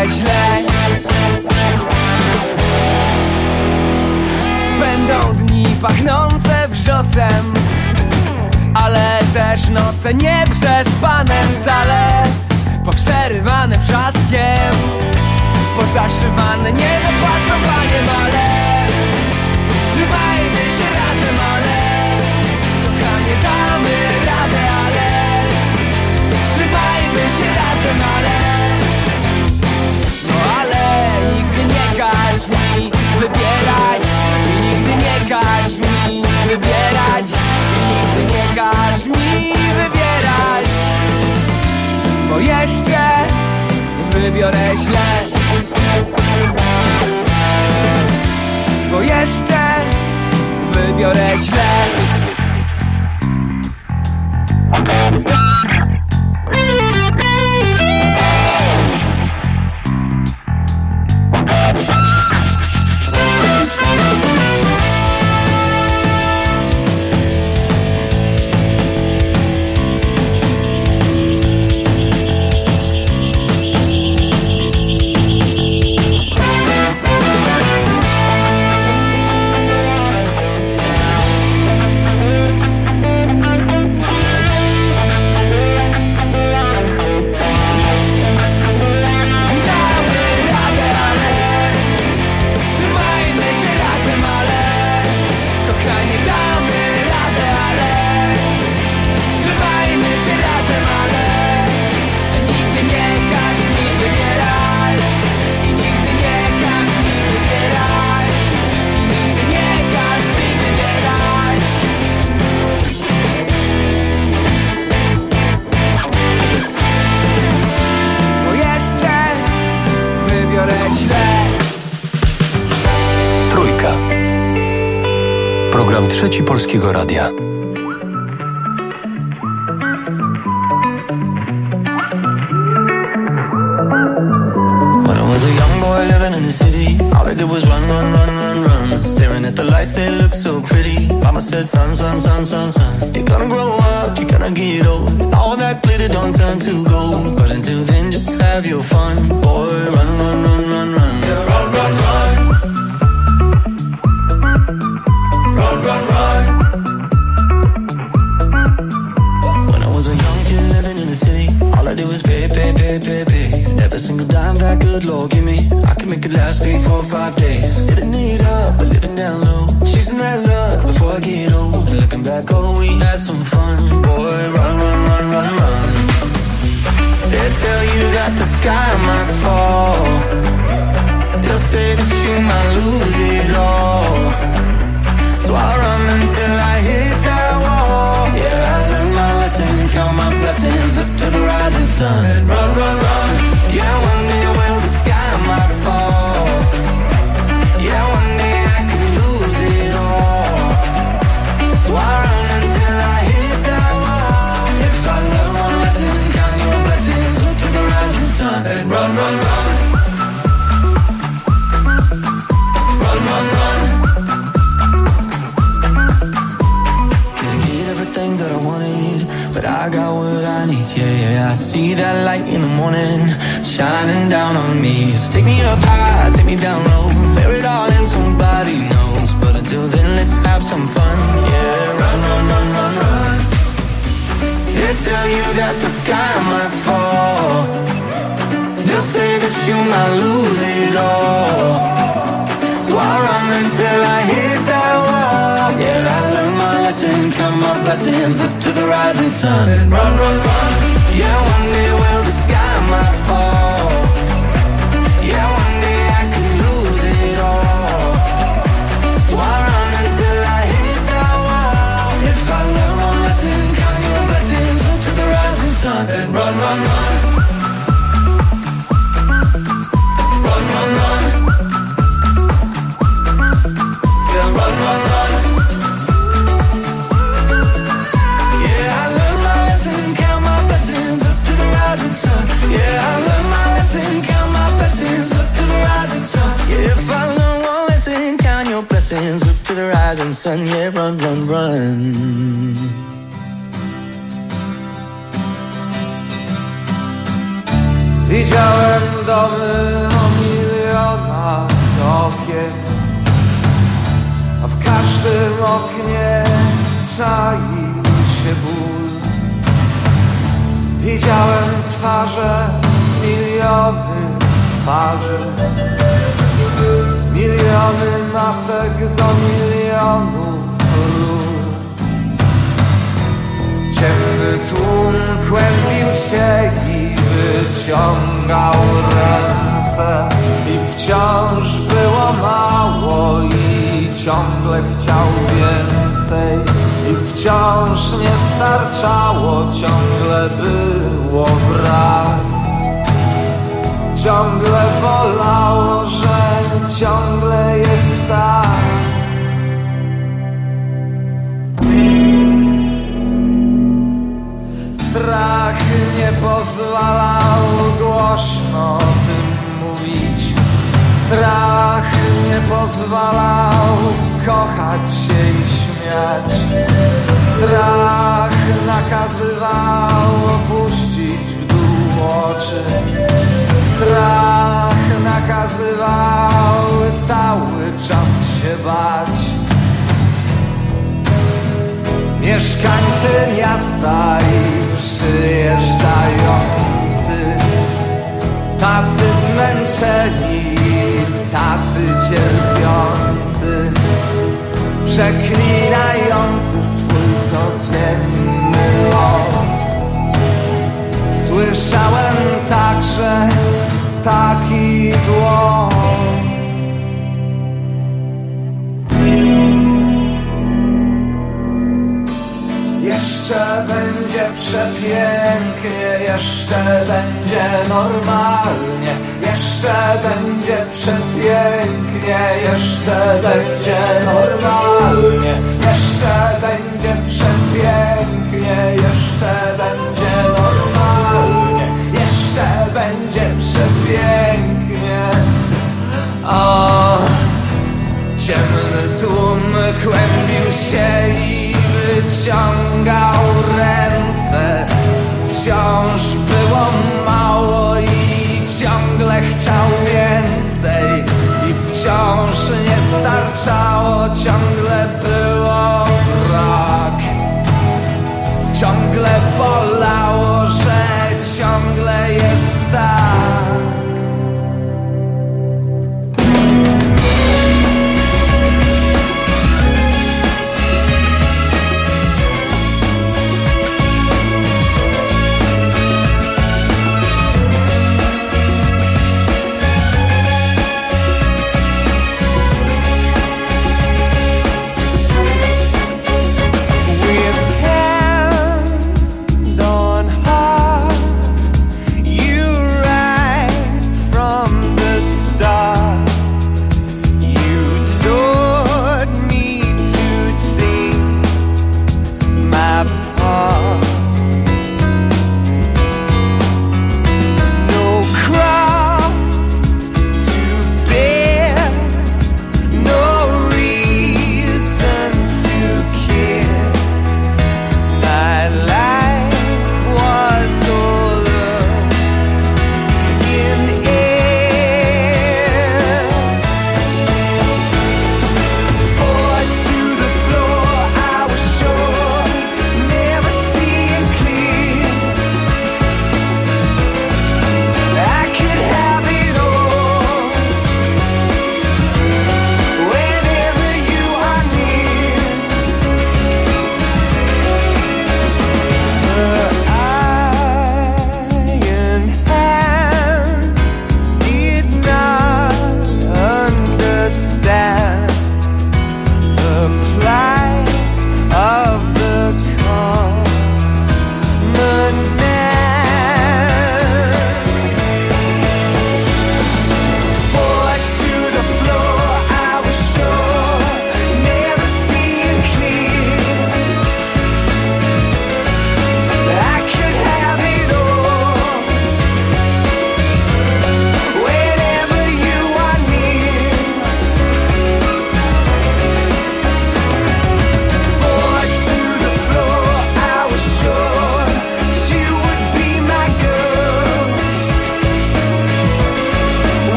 wybiorę źle. Będą dni pachnące wrzosem, ale też noce nieprzespane wcale, poprzerywane wrzaskiem, pozaszywane niedopasowaniem, ale trzymajmy się razem, ale kochanie damy radę, ale trzymajmy się razem, ale no ale nigdy nie każ mi wybierać, nigdy nie każ mi wybierać, nigdy nie każ mi wybierać, bo jeszcze wybiorę źle, bo jeszcze wybiorę źle. Program Trzeci Polskiego Radia. When I was a young boy living in the city, all I did was run, run, run, run, run. Staring at the lights, they look so pretty. Mama said, son, son, son, son, son, you're gonna grow up, you're gonna get old. All that glitter don't turn to gold, but until then, just have your fun. Boy, run, run, run, run, run. Yeah, run, run, run. Run, run, run. When I was a young kid living in the city, all I did was pay, pay, pay, pay, pay. Every single dime that good Lord give me, I can make it last 3, 4, 5 days. Living it up, but living down low, chasing that luck before I get old. And looking back, oh, we had some fun. Boy, run, run, run, run, run. They tell you that the sky might fall, they'll say that you might lose it all. So I run until I hit that wall. Yeah, I learned my lesson, count my blessings up to the rising sun. And run, run, run. Yeah, one day will the sky might fall. Yeah, one day I could lose it all. So I run until I hit that wall. If I learn one lesson, count your blessings up to the rising sun. And run, run, run. Run, run, run. Everything that I wanted, but I got what I need. Yeah, yeah, I see that light in the morning shining down on me. So take me up high, take me down low, bear it all and somebody knows. But until then, let's have some fun. Yeah, run, run, run, run, run. They tell you that the sky might fall, they'll say that you might lose it all. So I run until I hit that wall. Yeah, I learned my lesson, count my blessings up to the rising sun. And run, run, run. Yeah, one day will the sky might fall. Yeah, one day I could lose it all. So I run until I hit that wall. If I learn one lesson, count your blessings up to the rising sun. And run, run, run. Run, run, run. Yeah, run, run, run. Yeah, I learned my lesson, count my blessings up to the rising sun. Yeah, I learned my lesson, count my blessings up to the rising sun. Yeah, if I learn one lesson, count your blessings up to the rising sun. Yeah, run, run, run. Widziałem domy o milionach okien, a w każdym oknie czai się ból. Widziałem twarze, miliony twarzy, miliony masek do milionów ról. Ciemny tłum kłębił się i wyciągał ręce, i wciąż było mało i ciągle chciał więcej. I wciąż nie starczało, ciągle było brak. Ciągle bolało, że ciągle jest tak. Strach nie pozwalał głośno o tym mówić. Strach nie pozwalał kochać się i śmiać. Strach nakazywał opuścić w dół oczy. Strach nakazywał cały czas się bać. Mieszkańcy miasta i przyjeżdżający, tacy zmęczeni, tacy cierpiący, przeklinający swój codzienny los. Słyszałem także taki głos. Jeszcze będzie przepięknie, jeszcze będzie normalnie, jeszcze będzie przepięknie, jeszcze będzie normalnie, jeszcze będzie przepięknie, jeszcze będzie normalnie, jeszcze będzie przepięknie. O, ciemny tłum kłębił się i wyciągał ręce. Wciąż było mało i ciągle chciał więcej. I wciąż nie starczało, ciągle było brak. Ciągle bolało, że ciągle jest tak. Door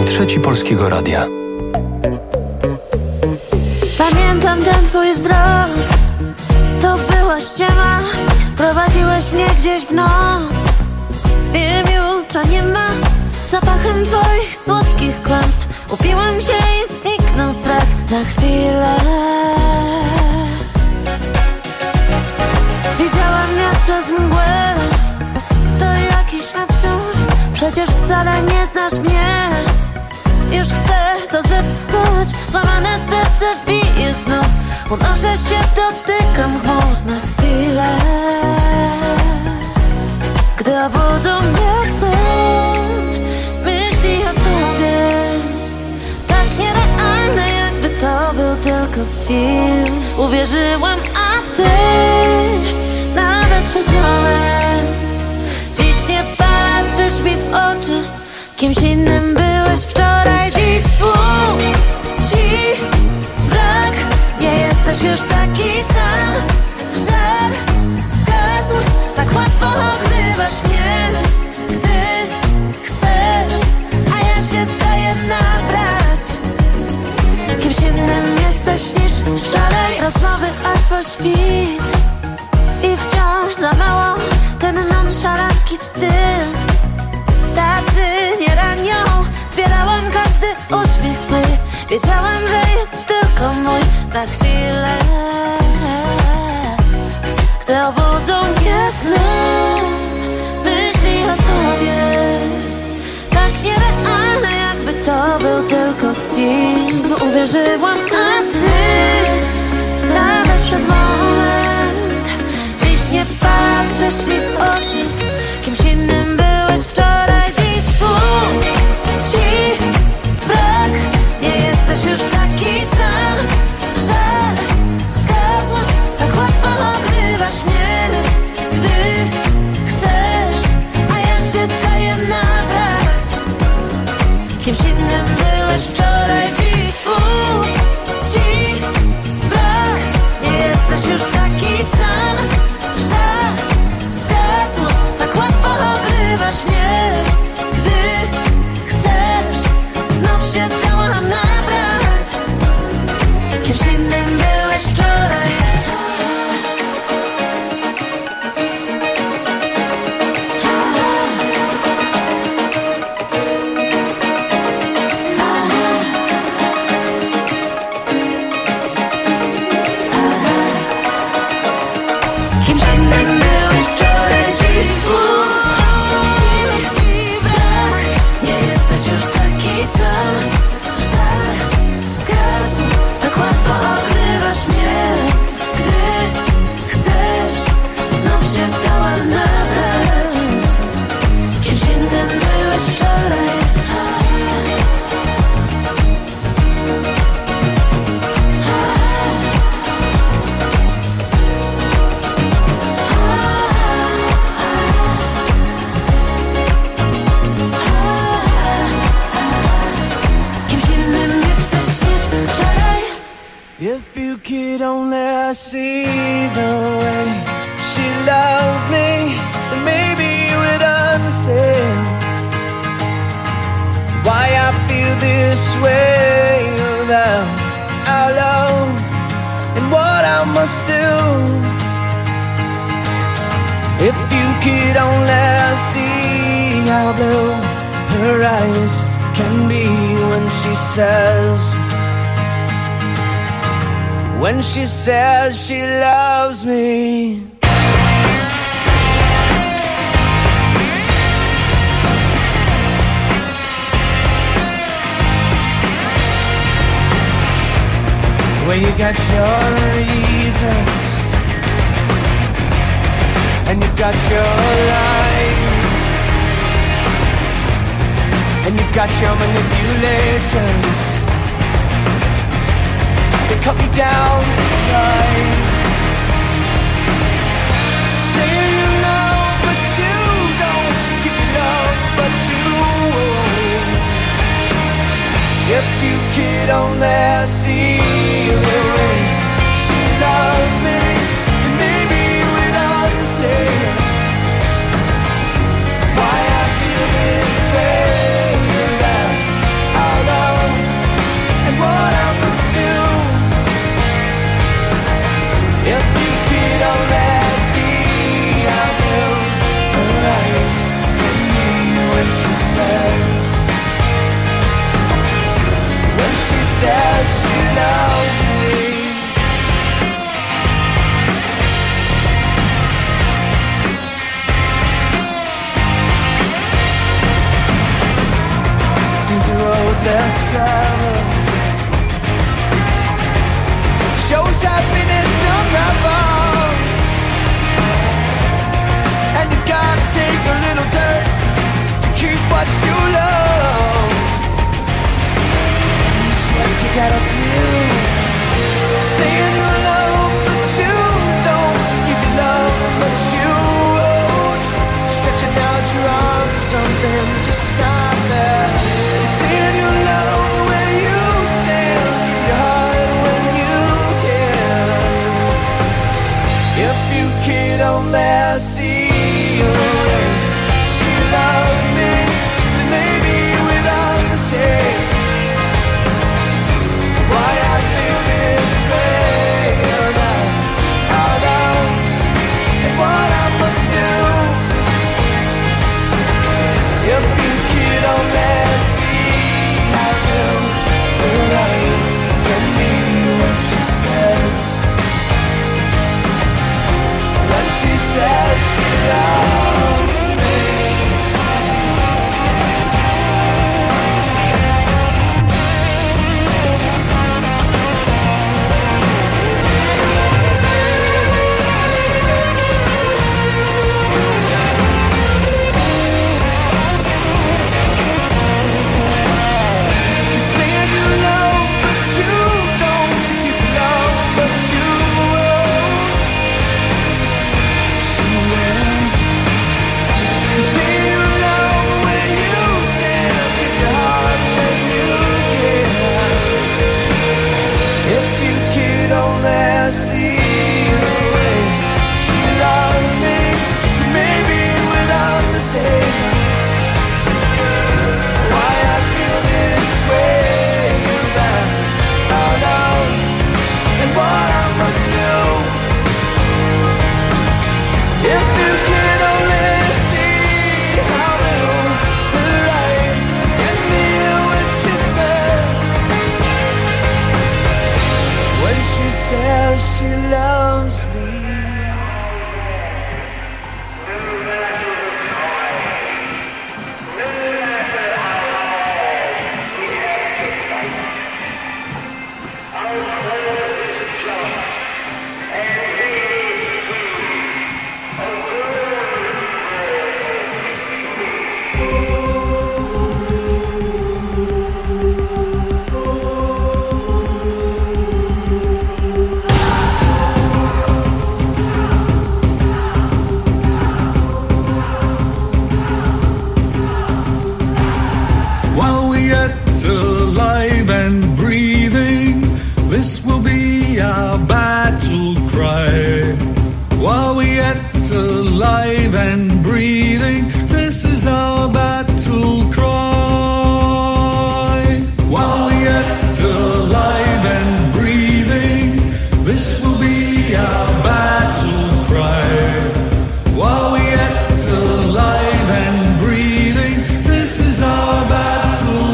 Trzeci Polskiego Radia. Pamiętam ten twój wzrok, to była ściema. Prowadziłeś mnie gdzieś w noc. Wiem, jutra nie ma. Zapachem twoich słodkich kłamstw upiłem się i zniknął strach na chwilę. Widziałam jak przez mgłę. To jakiś absurd. Przecież wcale nie znasz mnie. Już chcę to zepsuć. Złamane serce wbije znów. Unoszę się, dotykam chmur na chwilę. Gdy obudzą mnie stąd myśli o tobie, tak nierealne, jakby to był tylko film. Uwierzyłam, a ty nawet przez moment dziś nie patrzysz mi w oczy. Kimś innym byłeś wczoraj. Dziś słów ci brak. Nie jesteś już taki sam. Żal zgasł. Tak łatwo ogrywasz mnie, gdy chcesz, a ja się daję nabrać. Kimś innym jesteś niż wczoraj. Rozmowy aż po świt i wciąż za mało. Ten nonszalancki styl. Tacy nie ranią. Zbierałam każdy uśmiech twój. Wiedziałam, że jest tylko mój na chwilę. Gdy obudzą mnie znów myśli o tobie, tak nierealne, jakby to był tylko film. Uwierzyłam, a ty nawet przez moment dziś nie patrzysz mi w oczy. Kimś innym byłeś wczoraj. Dziś słów ci brak. Nie jesteś już taki sam. Żal zgasł. Tak łatwo ogrywasz mnie, gdy chcesz, a ja się daję nabrać. Kimś innym byłeś wczoraj. Dziś słów ci brak. Nie jesteś już taki sam. Żal zgasł. Tak łatwo ogrywasz mnie, gdy chcesz. Znów się dałam nabrać. Kimś innym byłeś wczoraj. Kimś innym byłeś wczoraj. Dziś słów ci brak. Nie jesteś już taki sam. Żal zgasł. Tak łatwo ogrywasz mnie, gdy chcesz. Znów się dałam nabrać. Kimś innym byłeś wczoraj. Kimś innym jesteś niż wczoraj. If you could only see the way she loves me, then maybe you would understand why I feel this way about our love and what I must do. If you could only see how blue her eyes can be when she says she loves me. Well, you got your reasons and you got your lies and you got your manipulations. They cut me down to size. Say you love, but you don't. You love, but you won't. If you could only see the way she loves me, maybe you would understand why I feel this way about don't let see away. She loves me, maybe without mistake. Why I feel this way, I know, and what I must do. If you could only see how real the light can be when she says she loves me. You say you love, but you don't. You love, but you won't. You say you love when you stand up, give your heart when you give. If you could only see the way she loves me, maybe without mistake. Why I feel this way about now, and what I must do. If you could only see how real the lights can be when she says she loves me. While we yet alive and breathing, this will be our battle cry. While we yet alive and breathing, this is our battle cry. While we yet alive and breathing, this will be our battle cry. While we yet alive and breathing, this is our battle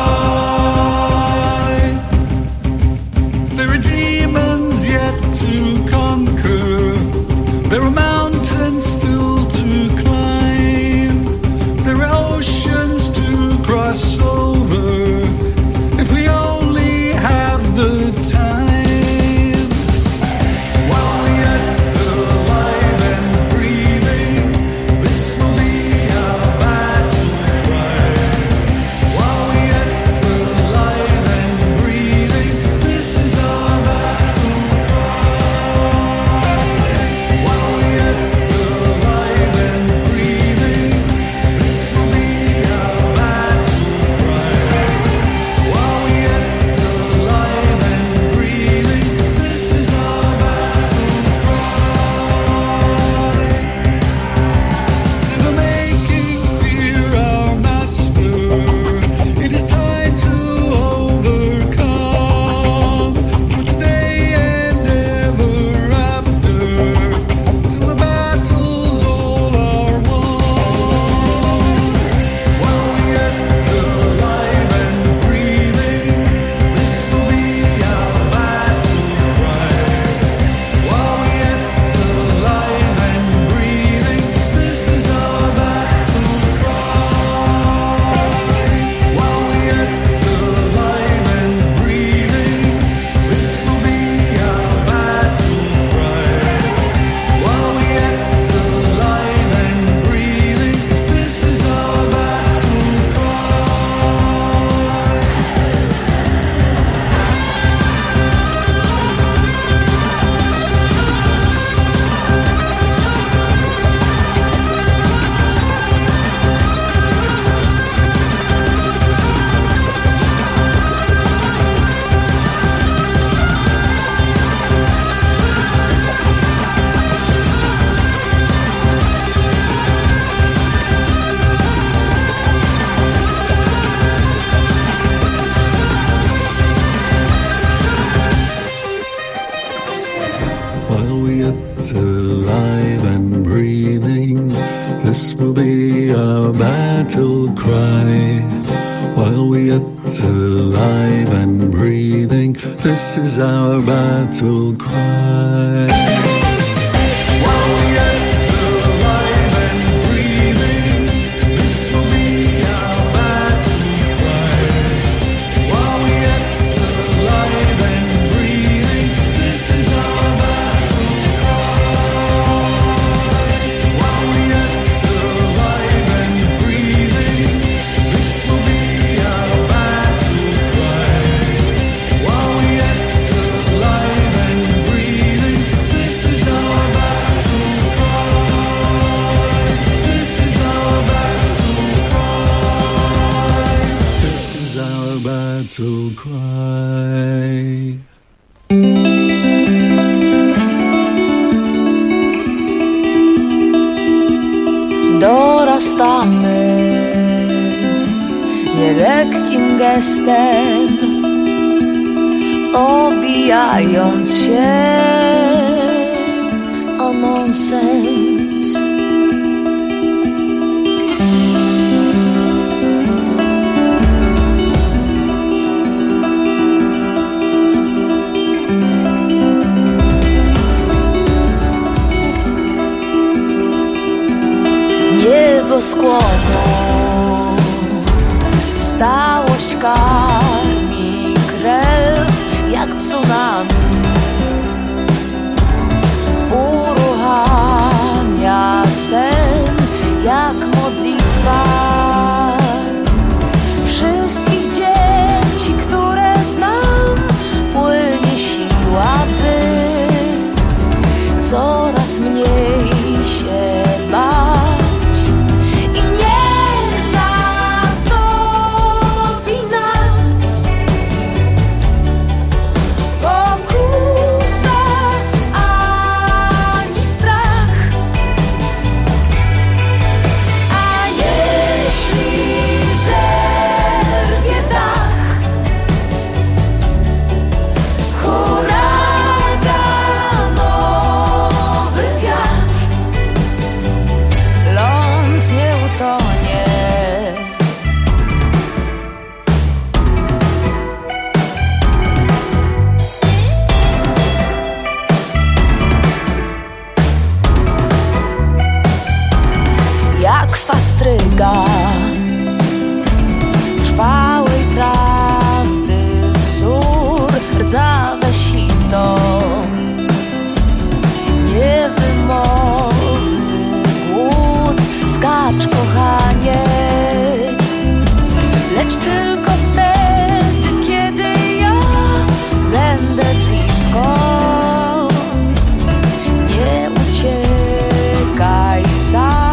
cry. There are demons yet to conquer. There are mountains still to climb. There are oceans to cross over. If we only have the time. While we yet alive and breathing, this will be our battle cry. While we're yet alive and breathing, this is our battle cry. Battle cry. Dorastamy nielekkim gestem, obijając się o nonsens. Niebo skłoną, stałość karmi krew jak tsunami, uruchamia sen jak modlitwa wszystkich dzieci, które znam, płynie siła, by coraz mniej się bać. Trwałej prawdy wzór, rdzawe sito, niewymowny głód, skacz kochanie, lecz tylko wtedy, kiedy ja będę blisko. Nie uciekaj sam.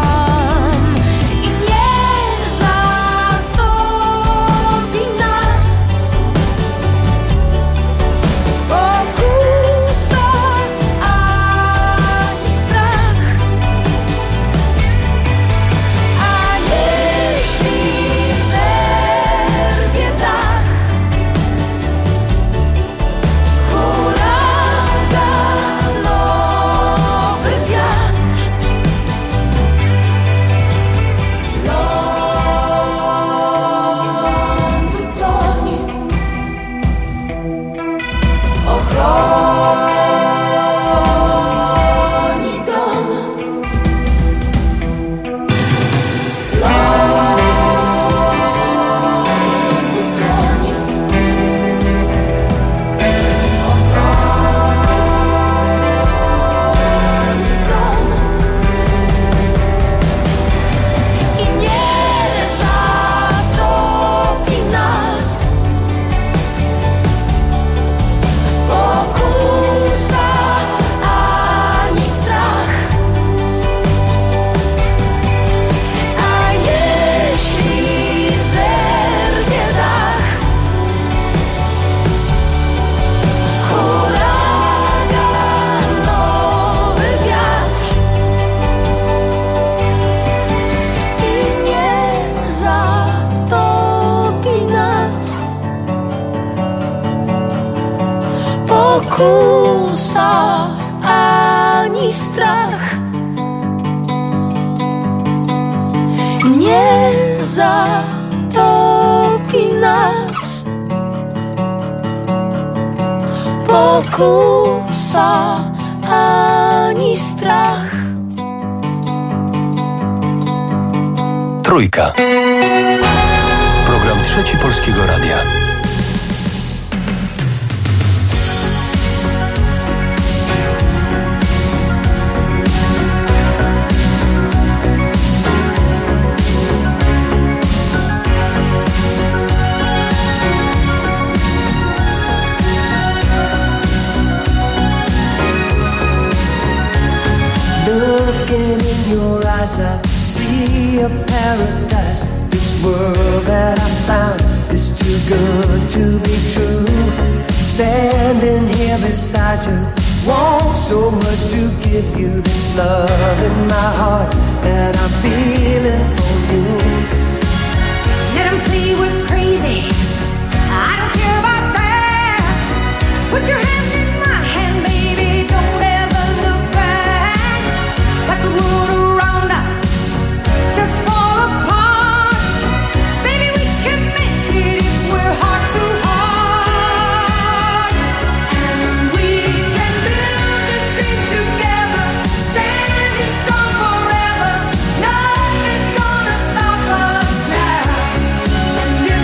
Pokusa, ani strach nie zatopi nas. Pokusa ani strach. Trójka. Program Trzeci Polskiego Radia. Looking in your eyes, I see a paradise. This world that I found is too good to be true. Standing here beside you, want so much to give you this love in my heart that I'm feeling for you. Let 'em say we're crazy, I don't care about that. Put your hand in my hand, baby, don't ever look back. Let the world around us just fall apart. Baby, we can make it if we're heart to heart. And we can build this dream together, standing strong forever. Nothing's gonna stop us now. And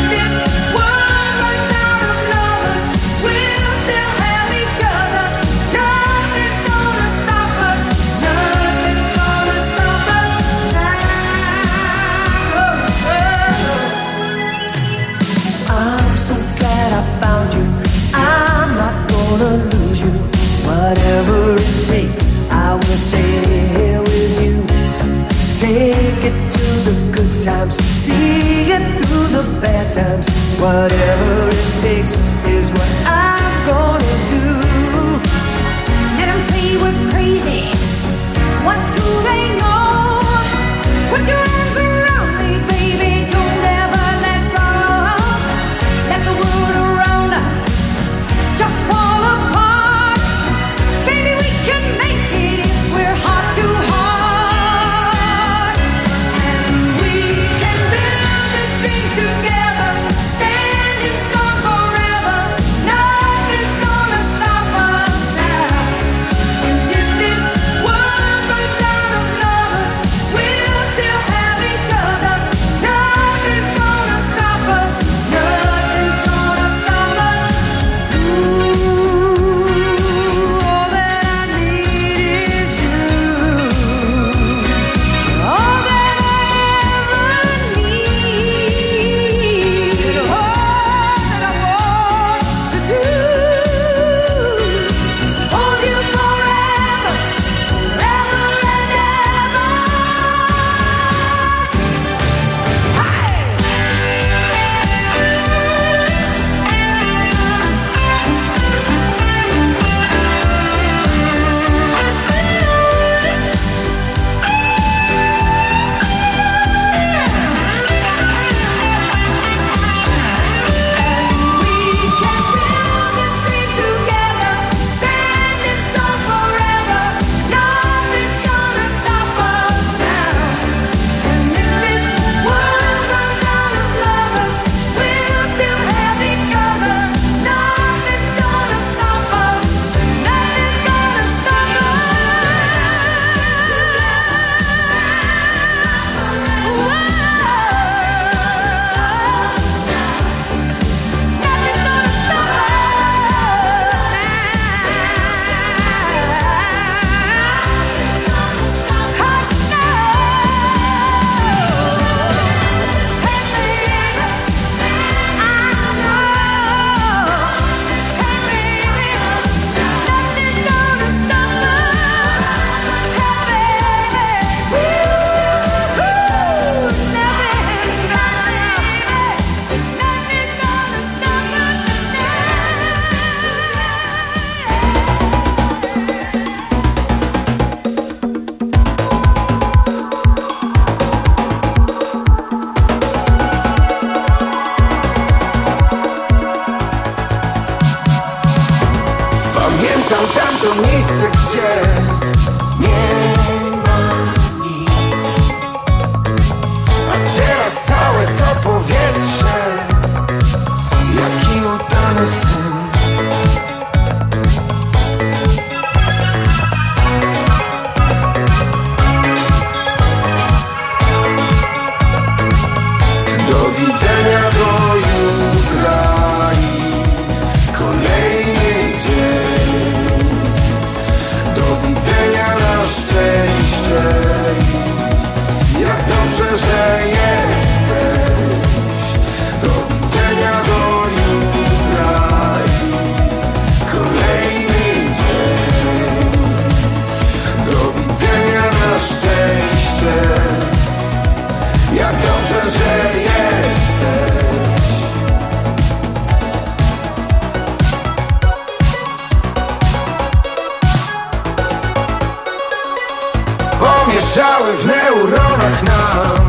Leżały w neuronach nam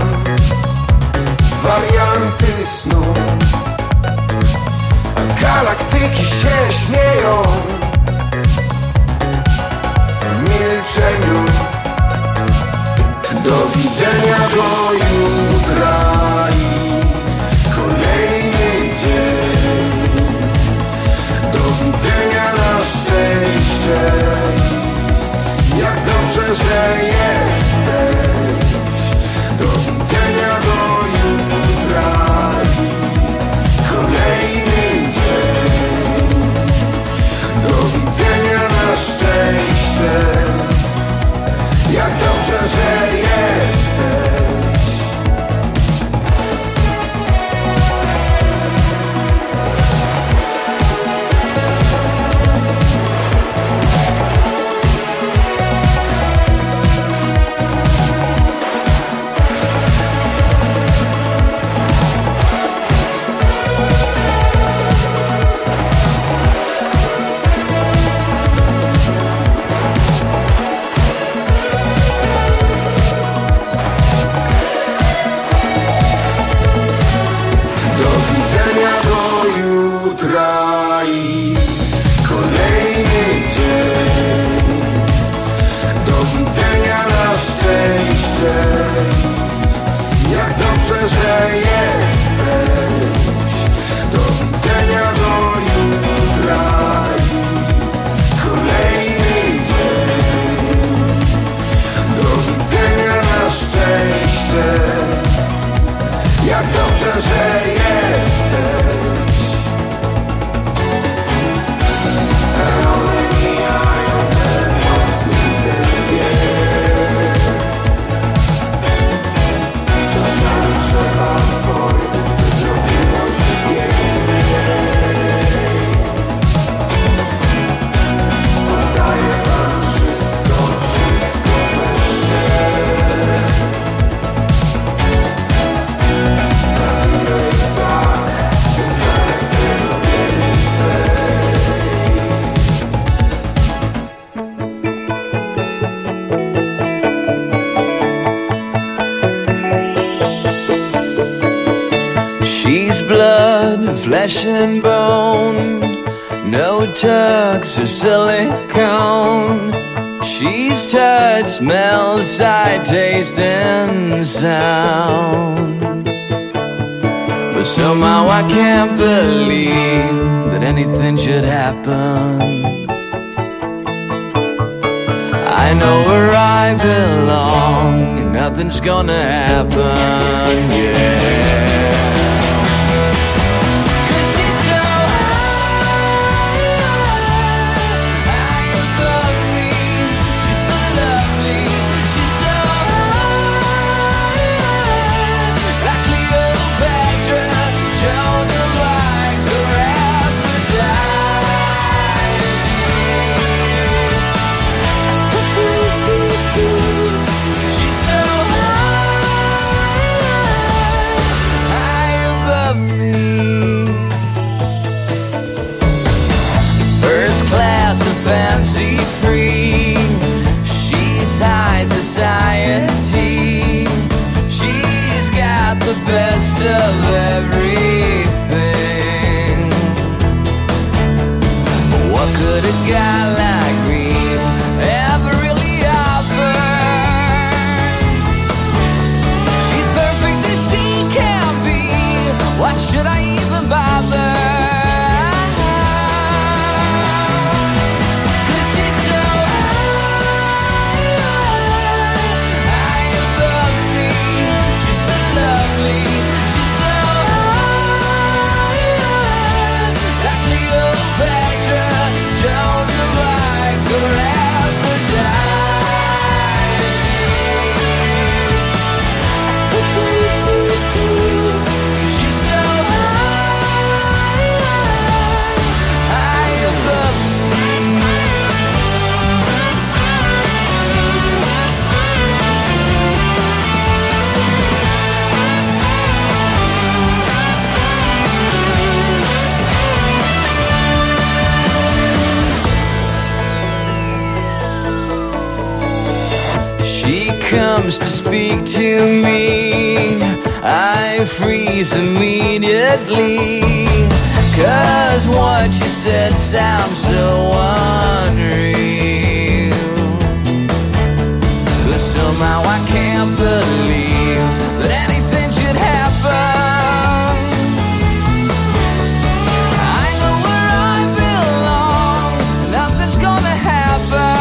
warianty snu, a galaktyki się śmieją w milczeniu. Do widzenia do jutra i kolejny dzień. Do widzenia na szczęście, jak dobrze, że jesteś. Do widzenia do jutra i kolejny dzień. Do widzenia na szczęście, jak dobrze, że jesteś. Flesh and bone, no tucks or silicone. She's touch, smell, sight, taste and sound. But somehow I can't believe that anything should happen. I know where I belong and nothing's gonna happen, yeah. comes to speak to me, I freeze immediately, 'cause what you said sounds so unreal. But somehow I can't believe that anything should happen. I know where I belong, nothing's gonna happen.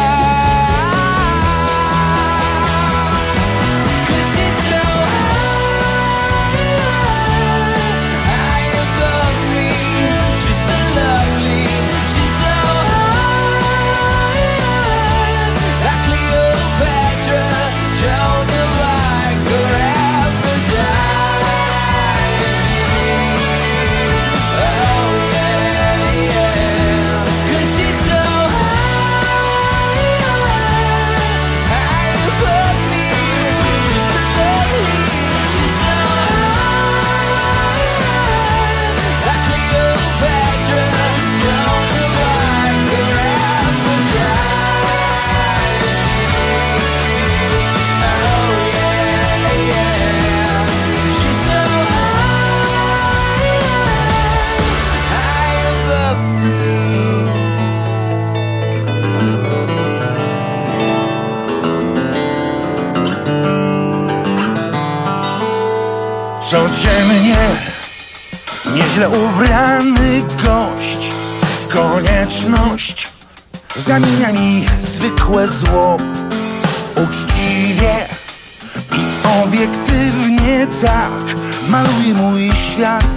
Codziennie nieźle ubrany gość, konieczność zamienia mi zwykłe zło. Uczciwie i obiektywnie tak maluje mój świat.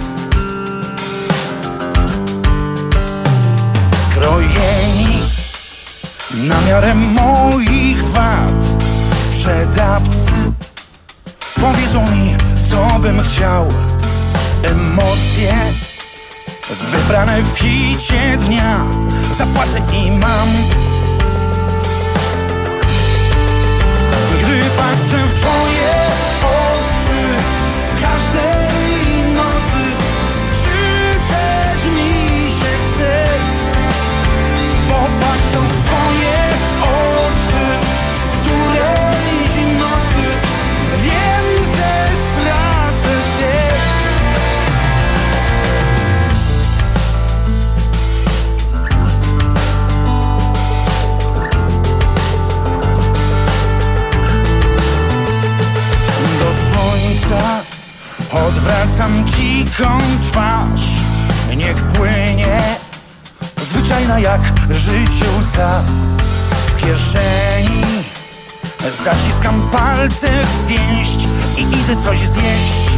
Krojeni na miarę moich wad sprzedawcy powiedzą mi, co bym chciał. Emocje wybrane w kicie dnia zapłacę i mam. Gdy patrzę w twoje oczy każdej nocy, krzyczeć mi się chce. Popatrzę w twoje oczy którejś nocy, wiem, że stracę cię. Do słońca odwracam dziką twarz. Niech płynie zwyczajna jak życie łza. W kieszeni zaciskam palce w pięść i idę coś zjeść.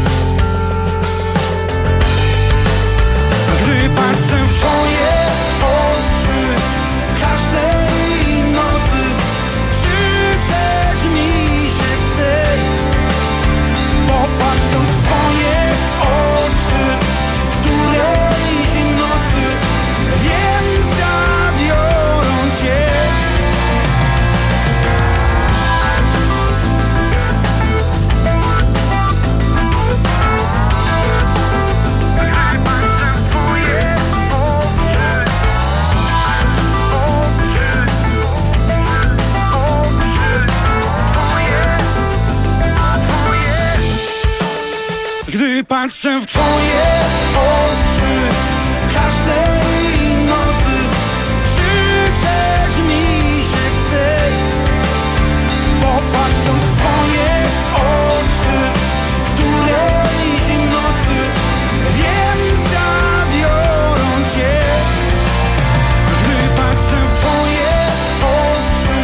Gdy patrzę w twoje oczy każdej nocy, krzyczeć mi się chce. Popatrzę w twoje oczy którejś nocy, wiem, zabiorą cię. Gdy patrzę w twoje oczy każdej nocy, krzyczeć mi się chce. Popatrzę w twoje oczy którejś nocy, wiem, zabiorą cię. Gdy patrzę w twoje oczy,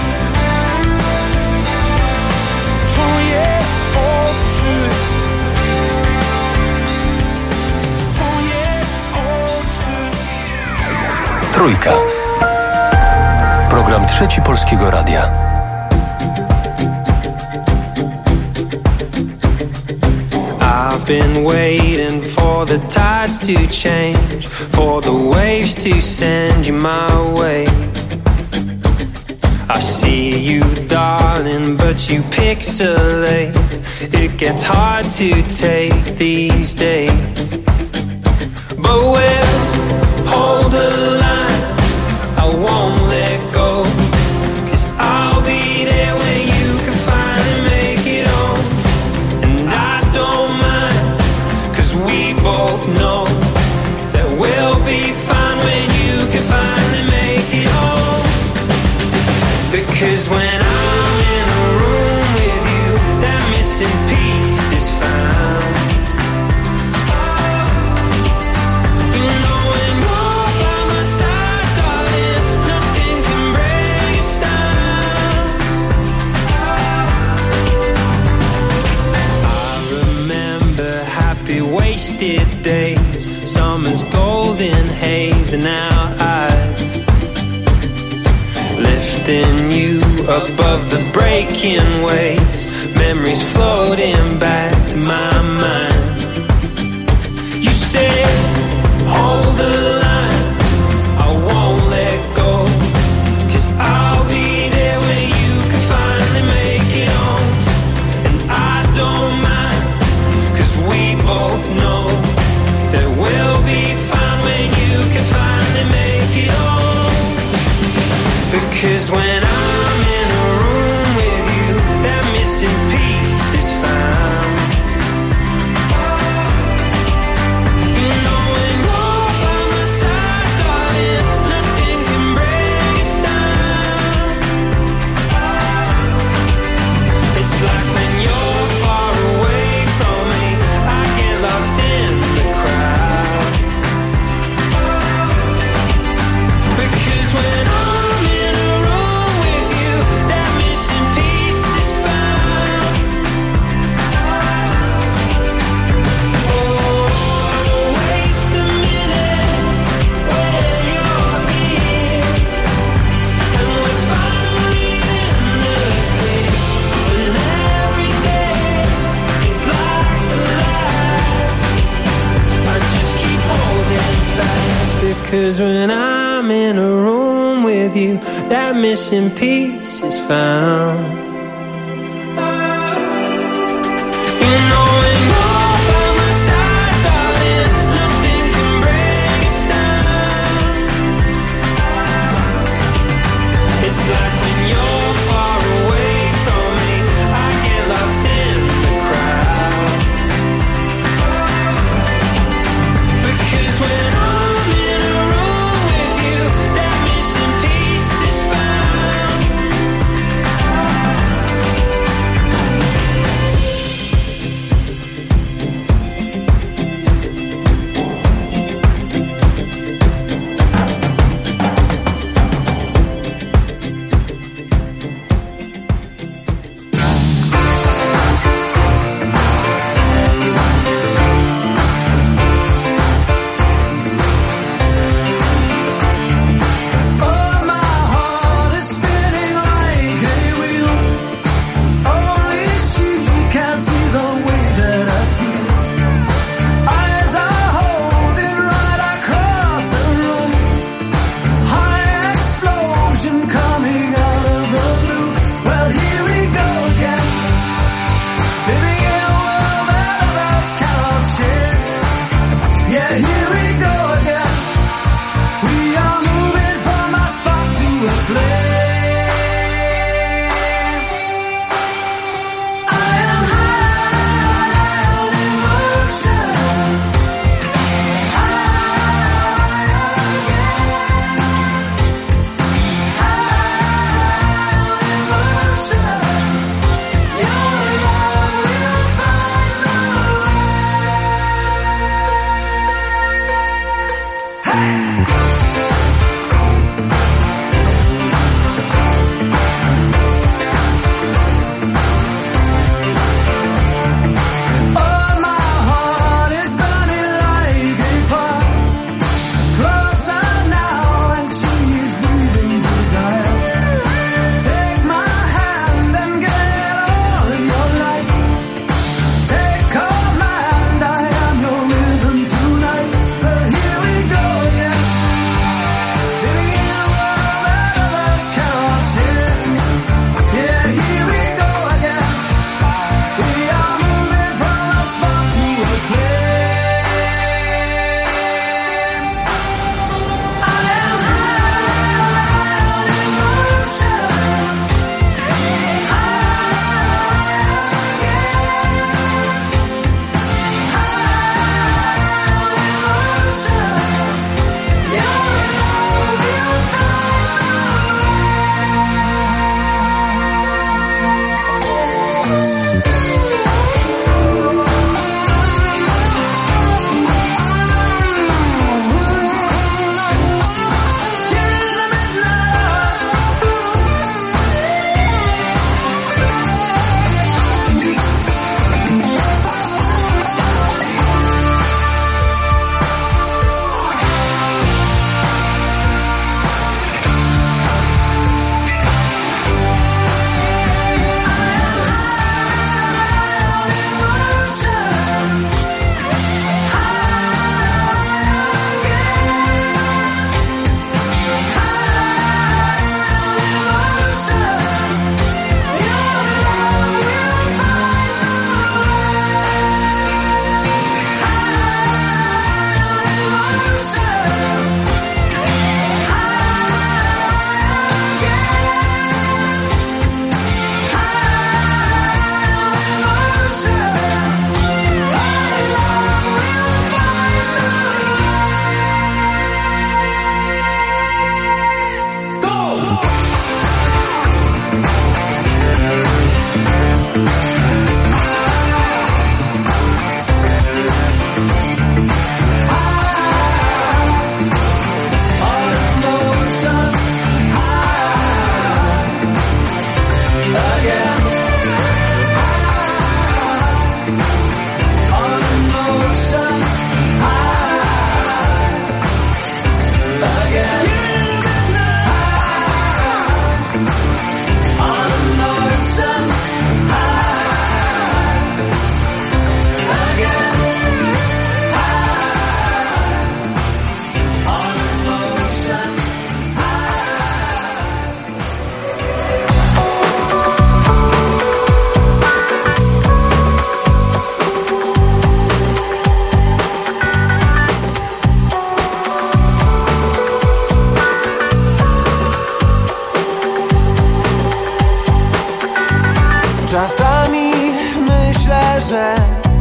twoje oczy. Trójka. Program Trzeci Polskiego Radia. I've been waiting for the tides to change, for the waves to send you my way. I see you, darling, but you pixelate. It gets hard to take these days, but we'll hold the line. I won't let go, 'cause I'll be there when you can finally Because when I'm in a room with you, that missing piece is found. You know when you're by my side, darling, nothing can break us down. I remember happy wasted days, summer's golden haze in our eyes, lifting you above the breaking waves, memories floating back to my mind. You said, hold the line, I won't let go, 'cause I'll be there when you can finally make it home. And I don't mind, 'cause we both know that we'll be fine when you can finally make it home. Because when I'm in a room with you, that missing piece is found. You know when you're by my side, darling, nothing can break us down. It's like when you're far away from me, I get lost in the crowd. Because when I'm in a room with you, that missing piece is found. Oh, I don't waste a minute when you're here, and we're finally in the clear. When every day is like the last, I just keep holding fast. Because when I'm in a room with you, that missing piece is found. You know when you're by my side, darling, nothing can break us down. It's like when you're far away from me, I get lost in the crowd. Because when I'm in a room with you, that missing piece is found. Czasami myślę, że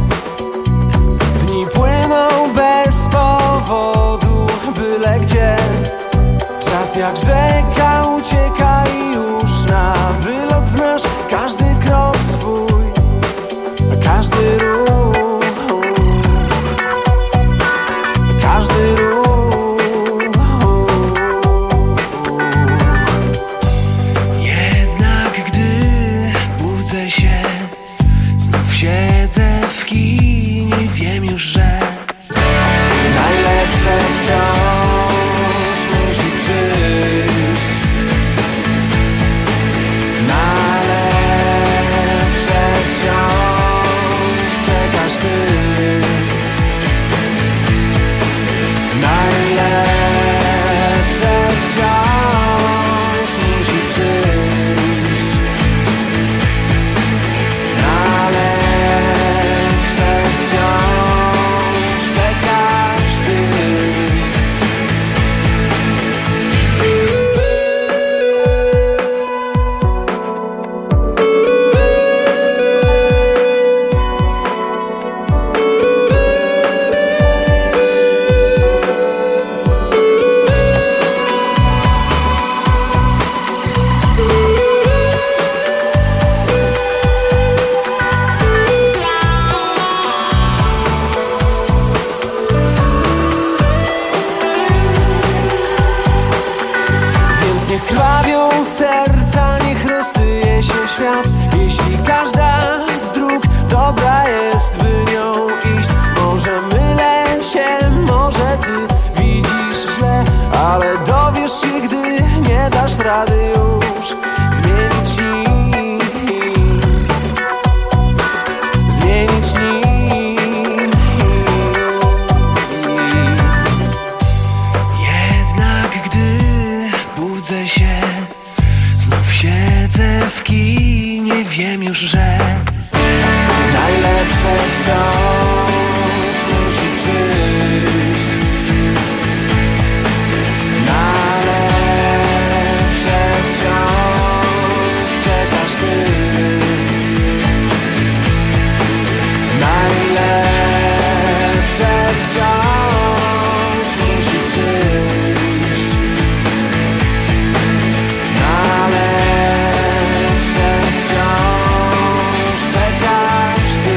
dni płyną bez powodu, byle gdzie. Czas jak rzeka ucieka i już na wylot znasz każdy krok swój, każdy ruch, każdy ruch. Jednak gdy budzę się, znów siedzę w kinie, wiem już, że najlepsze wciąż musi przyjść. Najlepsze wciąż czekasz ty. Najlepsze wciąż musi przyjść. Najlepsze wciąż czekasz ty. Więc niech krwawią serca, niech roztyje się świat. Jeśli każda z dróg dobra jest, by nią iść. Może mylę się, może ty widzisz źle, ale dowiesz się, gdy nie dasz rady już zmienić nic. Zmienić nic. Jednak gdy budzę się, znów siedzę w kinie, wiem już, że najlepsze wciąż musi przyjść. Najlepsze wciąż czekasz ty. Najlepsze wciąż musi przyjść. Najlepsze wciąż czekasz ty.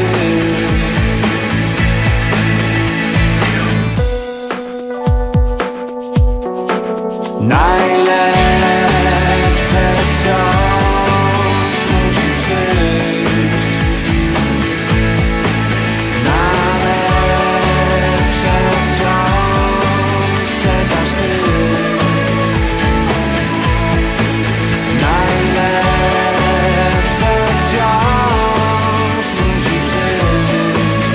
Najlepsze wciąż musi przyjść. Najlepsze wciąż czekasz ty. Najlepsze wciąż musi przyjść.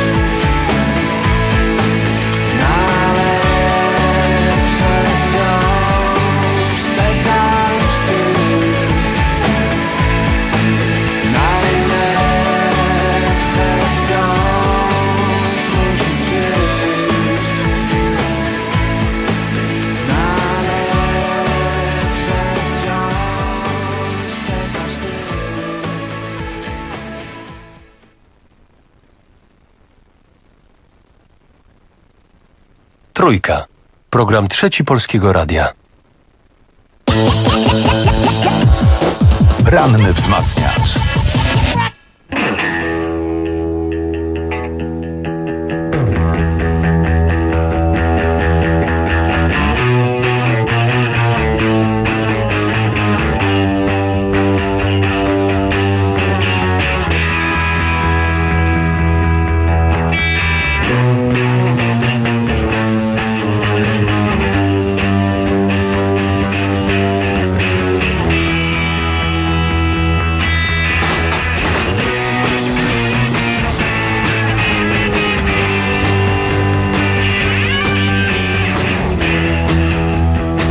Najlepsze wciąż czekasz ty. Najlepsze wciąż musi przyjść. Najlepsze wciąż czekasz ty. Trójka. Program Trzeci Polskiego Radia. Ranny wzmacniacz.